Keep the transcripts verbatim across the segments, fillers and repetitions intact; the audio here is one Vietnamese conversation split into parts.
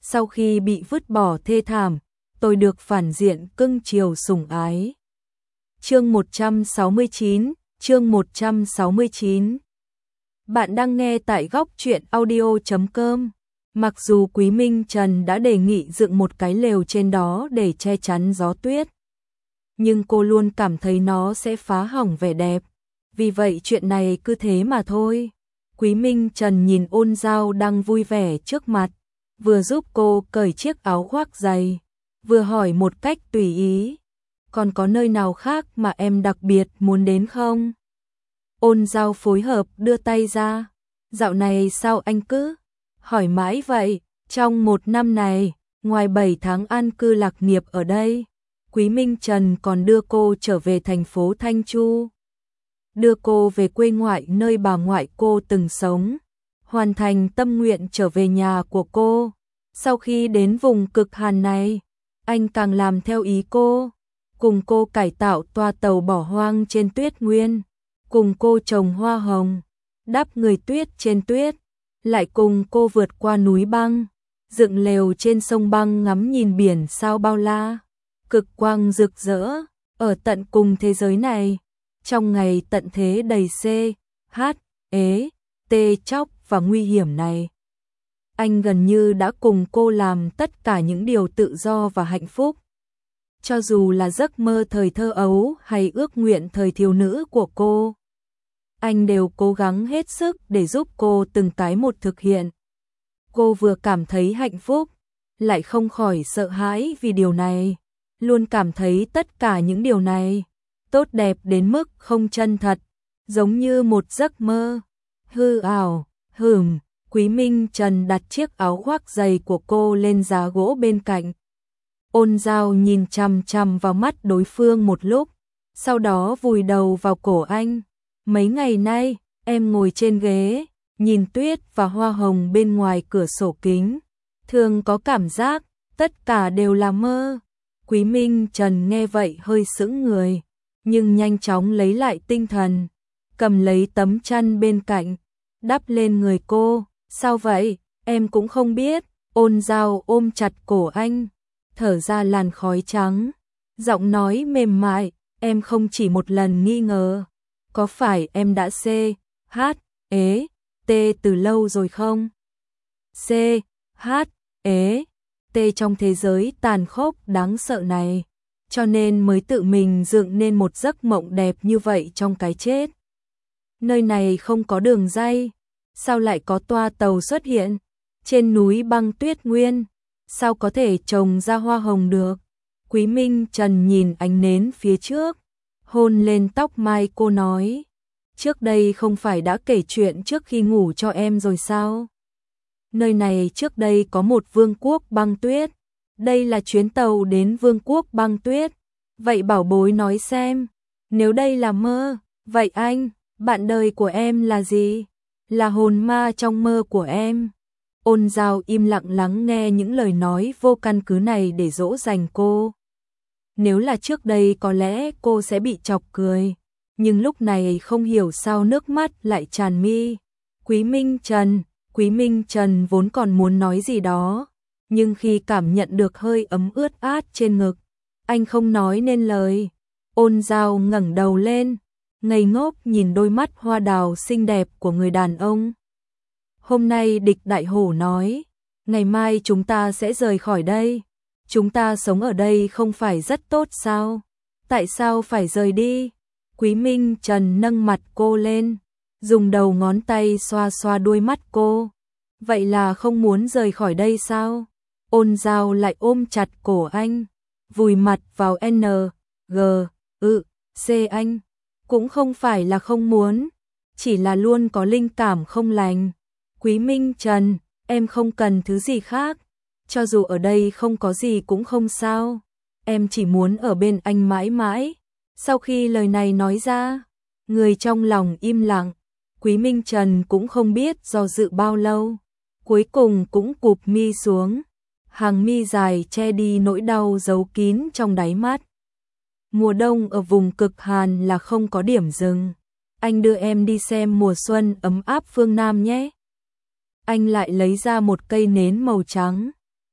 sau khi bị vứt bỏ thê thảm, tôi được phản diện cưng chiều sủng ái. Chương một trăm sáu mươi chín, chương một trăm sáu mươi chín. Bạn đang nghe tại góc truyện audio chấm com. Mặc dù Quý Minh Trần đã đề nghị dựng một cái lều trên đó để che chắn gió tuyết, nhưng cô luôn cảm thấy nó sẽ phá hỏng vẻ đẹp. Vì vậy chuyện này cứ thế mà thôi. Quý Minh Trần nhìn Ôn Dao đang vui vẻ trước mặt, vừa giúp cô cởi chiếc áo khoác dày, vừa hỏi một cách tùy ý. Còn có nơi nào khác mà em đặc biệt muốn đến không? Ôn Dao phối hợp đưa tay ra. Dạo này sao anh cứ hỏi mãi vậy? Trong một năm này, ngoài bảy tháng an cư lạc nghiệp ở đây, Quý Minh Trần còn đưa cô trở về thành phố Thanh Chu, đưa cô về quê ngoại nơi bà ngoại cô từng sống, hoàn thành tâm nguyện trở về nhà của cô. Sau khi đến vùng cực hàn này, anh càng làm theo ý cô, cùng cô cải tạo toa tàu bỏ hoang trên tuyết nguyên, cùng cô trồng hoa hồng, đắp người tuyết trên tuyết, lại cùng cô vượt qua núi băng, dựng lều trên sông băng ngắm nhìn biển sao bao la, cực quang rực rỡ, ở tận cùng thế giới này. Trong ngày tận thế đầy C, H, ế, T chóc và nguy hiểm này, anh gần như đã cùng cô làm tất cả những điều tự do và hạnh phúc. Cho dù là giấc mơ thời thơ ấu hay ước nguyện thời thiếu nữ của cô, anh đều cố gắng hết sức để giúp cô từng cái một thực hiện. Cô vừa cảm thấy hạnh phúc, lại không khỏi sợ hãi vì điều này, luôn cảm thấy tất cả những điều này tốt đẹp đến mức không chân thật, giống như một giấc mơ hư ảo. Hừm, Quý Minh Trần đặt chiếc áo khoác dày của cô lên giá gỗ bên cạnh. Ôn Dao nhìn chằm chằm vào mắt đối phương một lúc, sau đó vùi đầu vào cổ anh. Mấy ngày nay, em ngồi trên ghế, nhìn tuyết và hoa hồng bên ngoài cửa sổ kính, thường có cảm giác tất cả đều là mơ. Quý Minh Trần nghe vậy hơi sững người, nhưng nhanh chóng lấy lại tinh thần, cầm lấy tấm chăn bên cạnh, đắp lên người cô. Sao vậy, em cũng không biết. Ôn Dao ôm chặt cổ anh, thở ra làn khói trắng, giọng nói mềm mại, em không chỉ một lần nghi ngờ, có phải em đã C, H, ế, T từ lâu rồi không? C, H, ế, T trong thế giới tàn khốc đáng sợ này, cho nên mới tự mình dựng nên một giấc mộng đẹp như vậy trong cái chết. Nơi này không có đường ray, sao lại có toa tàu xuất hiện? Trên núi băng tuyết nguyên, sao có thể trồng ra hoa hồng được? Quý Minh Trần nhìn ánh nến phía trước, hôn lên tóc mai cô nói, trước đây không phải đã kể chuyện trước khi ngủ cho em rồi sao? Nơi này trước đây có một vương quốc băng tuyết, đây là chuyến tàu đến vương quốc băng tuyết. Vậy bảo bối nói xem, nếu đây là mơ, vậy anh, bạn đời của em là gì? Là hồn ma trong mơ của em. Ôn Dao im lặng lắng nghe những lời nói vô căn cứ này để dỗ dành cô. Nếu là trước đây có lẽ cô sẽ bị chọc cười, nhưng lúc này không hiểu sao nước mắt lại tràn mi. Quý Minh Trần, Quý Minh Trần vốn còn muốn nói gì đó, nhưng khi cảm nhận được hơi ấm ướt át trên ngực, anh không nói nên lời. Ôn Dao ngẩng đầu lên, ngây ngốc nhìn đôi mắt hoa đào xinh đẹp của người đàn ông. Hôm nay Địch Đại Hổ nói, ngày mai chúng ta sẽ rời khỏi đây. Chúng ta sống ở đây không phải rất tốt sao? Tại sao phải rời đi? Quý Minh Trần nâng mặt cô lên, dùng đầu ngón tay xoa xoa đuôi mắt cô. Vậy là không muốn rời khỏi đây sao? Ôn Dao lại ôm chặt cổ anh, vùi mặt vào N, G, ư, C anh. Cũng không phải là không muốn, chỉ là luôn có linh cảm không lành. Quý Minh Trần, em không cần thứ gì khác, cho dù ở đây không có gì cũng không sao, em chỉ muốn ở bên anh mãi mãi. Sau khi lời này nói ra, người trong lòng im lặng, Quý Minh Trần cũng không biết do dự bao lâu, cuối cùng cũng cụp mi xuống, hàng mi dài che đi nỗi đau giấu kín trong đáy mắt. Mùa đông ở vùng cực hàn là không có điểm dừng, anh đưa em đi xem mùa xuân ấm áp phương Nam nhé. Anh lại lấy ra một cây nến màu trắng,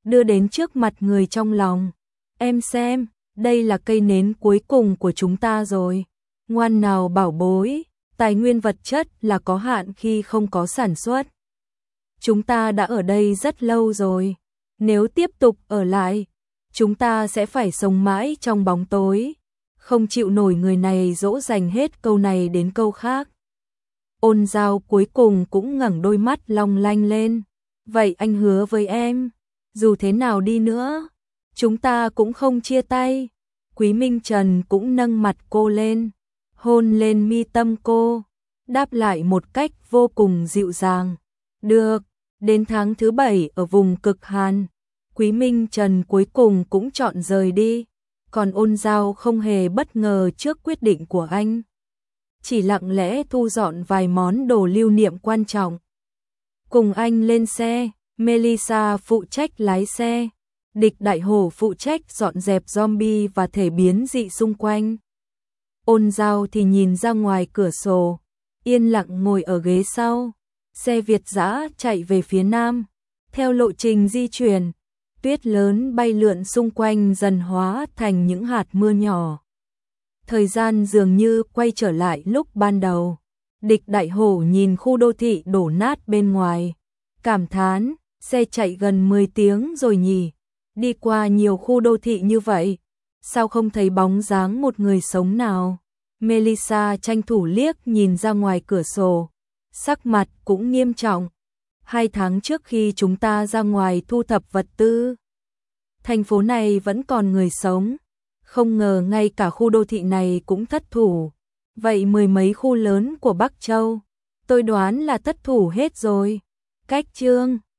đưa đến trước mặt người trong lòng. Em xem, đây là cây nến cuối cùng của chúng ta rồi. Ngoan nào bảo bối, tài nguyên vật chất là có hạn khi không có sản xuất. Chúng ta đã ở đây rất lâu rồi. Nếu tiếp tục ở lại, chúng ta sẽ phải sống mãi trong bóng tối. Không chịu nổi người này dỗ dành hết câu này đến câu khác. Ôn Giao cuối cùng cũng ngẩng đôi mắt long lanh lên. Vậy anh hứa với em, dù thế nào đi nữa, chúng ta cũng không chia tay. Quý Minh Trần cũng nâng mặt cô lên, hôn lên mi tâm cô, đáp lại một cách vô cùng dịu dàng. Được, đến tháng thứ bảy ở vùng cực Hàn, Quý Minh Trần cuối cùng cũng chọn rời đi, còn Ôn Giao không hề bất ngờ trước quyết định của anh. Chỉ lặng lẽ thu dọn vài món đồ lưu niệm quan trọng. Cùng anh lên xe, Melissa phụ trách lái xe, Địch Đại Hổ phụ trách dọn dẹp zombie và thể biến dị xung quanh. Ôn Giao thì nhìn ra ngoài cửa sổ, yên lặng ngồi ở ghế sau. Xe Việt dã chạy về phía nam, theo lộ trình di chuyển, tuyết lớn bay lượn xung quanh dần hóa thành những hạt mưa nhỏ. Thời gian dường như quay trở lại lúc ban đầu. Địch Đại Hổ nhìn khu đô thị đổ nát bên ngoài, cảm thán, xe chạy gần mười tiếng rồi nhỉ, đi qua nhiều khu đô thị như vậy, sao không thấy bóng dáng một người sống nào. Melissa tranh thủ liếc nhìn ra ngoài cửa sổ, sắc mặt cũng nghiêm trọng. Hai tháng trước khi chúng ta ra ngoài thu thập vật tư, thành phố này vẫn còn người sống, không ngờ ngay cả khu đô thị này cũng thất thủ. Vậy mười mấy khu lớn của Bắc Châu, tôi đoán là thất thủ hết rồi. Cách chương